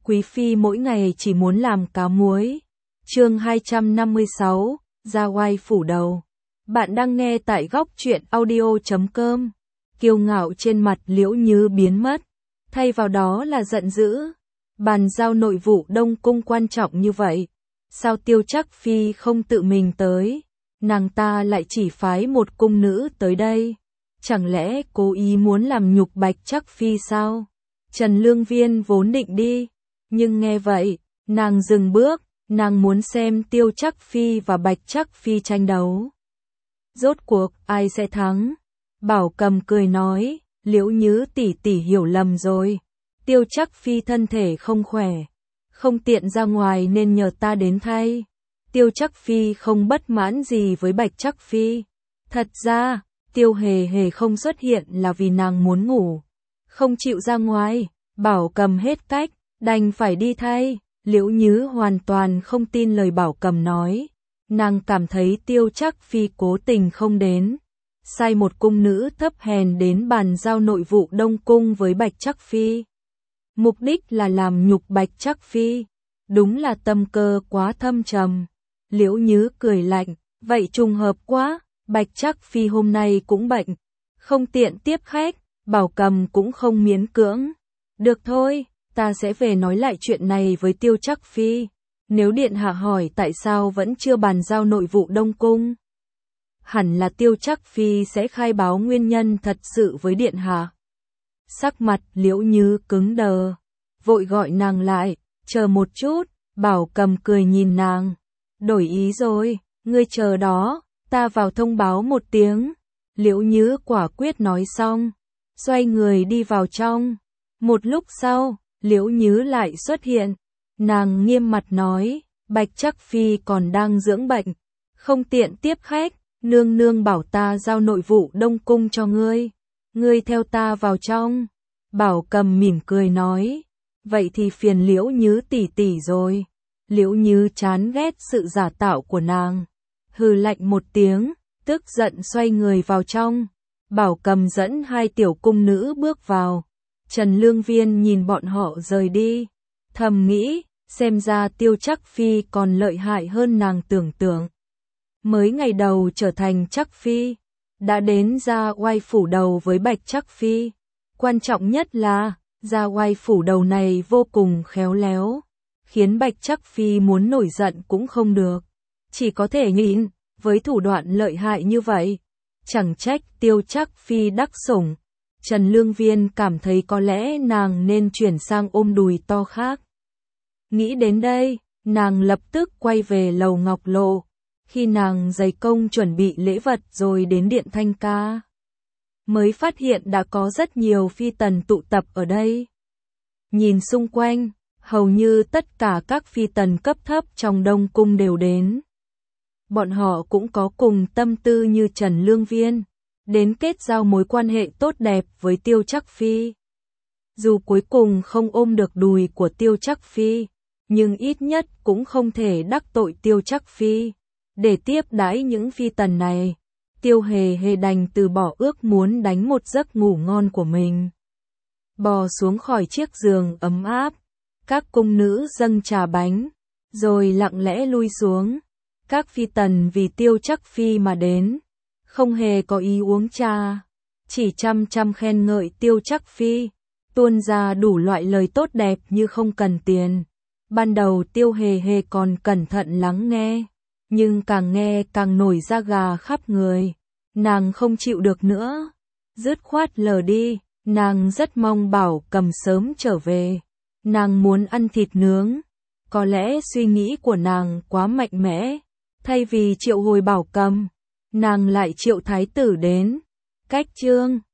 Quý phi mỗi ngày chỉ muốn làm cá muối. Chương 256, ra oai phủ đầu. Bạn đang nghe tại góc truyện audio.com. Kiêu ngạo trên mặt Liễu Như biến mất, thay vào đó là giận dữ. Bàn giao nội vụ Đông Cung quan trọng như vậy, sao Tiêu Trắc Phi không tự mình tới? Nàng ta lại chỉ phái một cung nữ tới đây. Chẳng lẽ cố ý muốn làm nhục Bạch Trắc Phi sao? Trần Lương Viên vốn định đi, nhưng nghe vậy, nàng dừng bước, nàng muốn xem Tiêu Trắc Phi và Bạch Trắc Phi tranh đấu. Rốt cuộc, ai sẽ thắng? Bảo Cầm cười nói, Liễu Như tỷ tỷ hiểu lầm rồi. Tiêu Trắc Phi thân thể không khỏe, không tiện ra ngoài nên nhờ ta đến thay. Tiêu Trắc Phi không bất mãn gì với Bạch Trắc Phi. Thật ra, Tiêu Hề Hề không xuất hiện là vì nàng muốn ngủ, không chịu ra ngoài. Bảo Cầm hết cách, đành phải đi thay. Liễu Như hoàn toàn không tin lời Bảo Cầm nói. Nàng cảm thấy Tiêu Trắc Phi cố tình không đến, sai một cung nữ thấp hèn đến bàn giao nội vụ Đông Cung với Bạch Trắc Phi. Mục đích là làm nhục Bạch Trắc Phi. Đúng là tâm cơ quá thâm trầm. Liễu Như cười lạnh, vậy trùng hợp quá, Bạch Trắc Phi hôm nay cũng bệnh, không tiện tiếp khách. Bảo Cầm cũng không miễn cưỡng. Được thôi, ta sẽ về nói lại chuyện này với Tiêu Trắc Phi. Nếu điện hạ hỏi tại sao vẫn chưa bàn giao nội vụ Đông Cung, hẳn là Tiêu Trắc Phi sẽ khai báo nguyên nhân thật sự với điện hạ. Sắc mặt Liễu Như cứng đờ, vội gọi nàng lại, chờ một chút. Bảo Cầm cười nhìn nàng, đổi ý rồi, ngươi chờ đó, ta vào thông báo một tiếng. Liễu Như quả quyết nói xong, xoay người đi vào trong. Một lúc sau, Liễu Như lại xuất hiện, nàng nghiêm mặt nói, Bạch Trắc Phi còn đang dưỡng bệnh, không tiện tiếp khách, nương nương bảo ta giao nội vụ Đông Cung cho ngươi, ngươi theo ta vào trong. Bảo Cầm mỉm cười nói, vậy thì phiền Liễu Như tỷ tỷ rồi. Liễu Như chán ghét sự giả tạo của nàng, hừ lạnh một tiếng, tức giận xoay người vào trong. Bảo Cầm dẫn hai tiểu cung nữ bước vào. Trần Lương Viên nhìn bọn họ rời đi, thầm nghĩ, xem ra Tiêu Trắc Phi còn lợi hại hơn nàng tưởng tượng. Mới ngày đầu trở thành Trắc Phi, đã đến ra oai phủ đầu với Bạch Trắc Phi. Quan trọng nhất là, ra oai phủ đầu này vô cùng khéo léo, khiến Bạch Trắc Phi muốn nổi giận cũng không được, chỉ có thể nhịn. Với thủ đoạn lợi hại như vậy, chẳng trách Tiêu Trắc Phi đắc sủng. Trần Lương Viên cảm thấy có lẽ nàng nên chuyển sang ôm đùi to khác. Nghĩ đến đây, nàng lập tức quay về lầu Ngọc Lộ. Khi nàng dày công chuẩn bị lễ vật rồi đến điện Thanh Ca, mới phát hiện đã có rất nhiều phi tần tụ tập ở đây. Nhìn xung quanh, hầu như tất cả các phi tần cấp thấp trong Đông Cung đều đến. Bọn họ cũng có cùng tâm tư như Trần Lương Viên, đến kết giao mối quan hệ tốt đẹp với Tiêu Trắc Phi. Dù cuối cùng không ôm được đùi của Tiêu Trắc Phi, nhưng ít nhất cũng không thể đắc tội Tiêu Trắc Phi. Để tiếp đãi những phi tần này, Tiêu Hề Hề đành từ bỏ ước muốn đánh một giấc ngủ ngon của mình. Bò xuống khỏi chiếc giường ấm áp, các cung nữ dâng trà bánh, rồi lặng lẽ lui xuống. Các phi tần vì Tiêu Trắc Phi mà đến, không hề có ý uống trà, chỉ chăm chăm khen ngợi Tiêu Trắc Phi, tuôn ra đủ loại lời tốt đẹp như không cần tiền. Ban đầu Tiêu Hề Hề còn cẩn thận lắng nghe, nhưng càng nghe càng nổi da gà khắp người. Nàng không chịu được nữa, dứt khoát lờ đi. Nàng rất mong Bảo Cầm sớm trở về, nàng muốn ăn thịt nướng. Có lẽ suy nghĩ của nàng quá mạnh mẽ, thay vì triệu hồi Bảo Cầm, nàng lại triệu thái tử đến. Cách chương